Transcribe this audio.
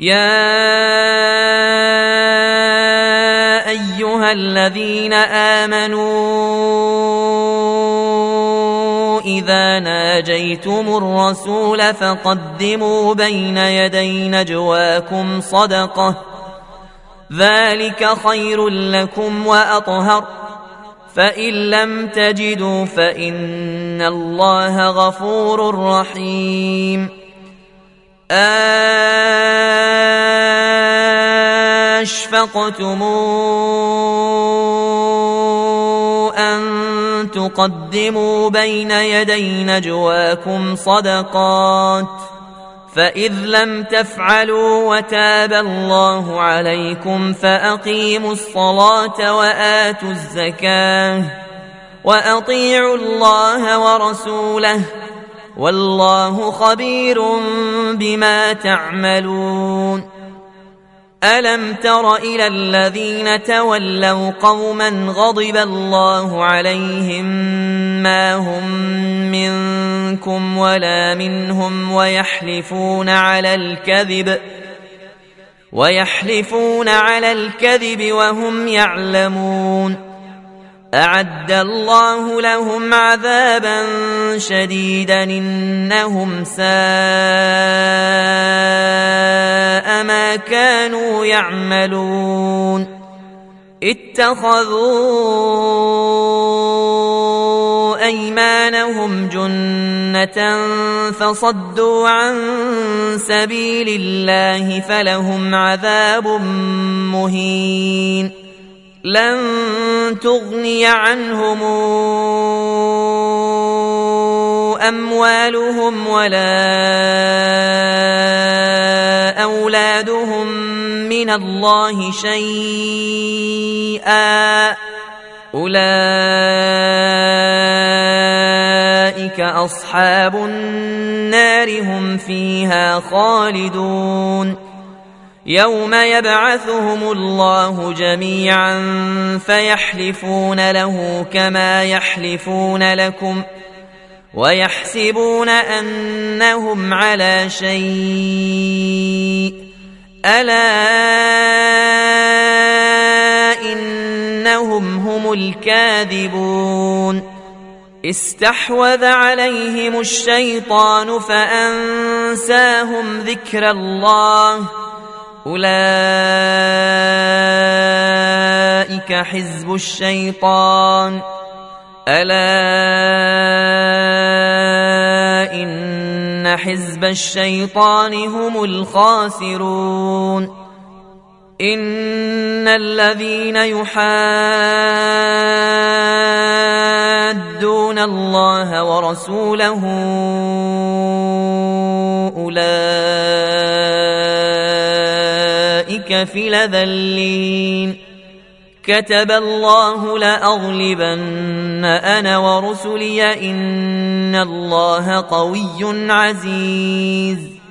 يا أيها الذين آمنوا إذا ناجيتم الرسول فقدموا بين يدي نجواكم صدقة ذلك خير لكم وأطهر فإن لم تجدوا فإن الله غفور رحيم أشفقتم أن تقدموا بين يدي نجواكم صدقات فإذ لم تفعلوا وتاب الله عليكم فأقيموا الصلاة وآتوا الزكاة وأطيعوا الله ورسوله والله خبير بما تعملون ألم تر إلى الذين تولوا قوما غضب الله عليهم ما هم منكم ولا منهم ويحلفون على الكذب وهم يعلمون أعد الله لهم عذابا شديدا إنهم ساء ما كانوا يعملون اتخذوا أيمانهم جنة فصدوا عن سبيل الله فلهم عذاب مهين لن تغني عنهم أموالهم ولا أولادهم من الله شيئا أولئك أصحاب النار هم فيها خالدون يوم يبعثهم الله جميعا فيحلفون له كما يحلفون لكم ويحسبون أنهم على شيء ألا إنهم هم الكاذبون استحوذ عليهم الشيطان فأنساهم ذكر الله أولئك حزب الشيطان ألا إن حزب الشيطان هم الخاسرون إن الذين يحادون الله ورسوله أولئك في الأذلين كتب الله لأغلبن أنا ورسلي إن الله قوي عزيز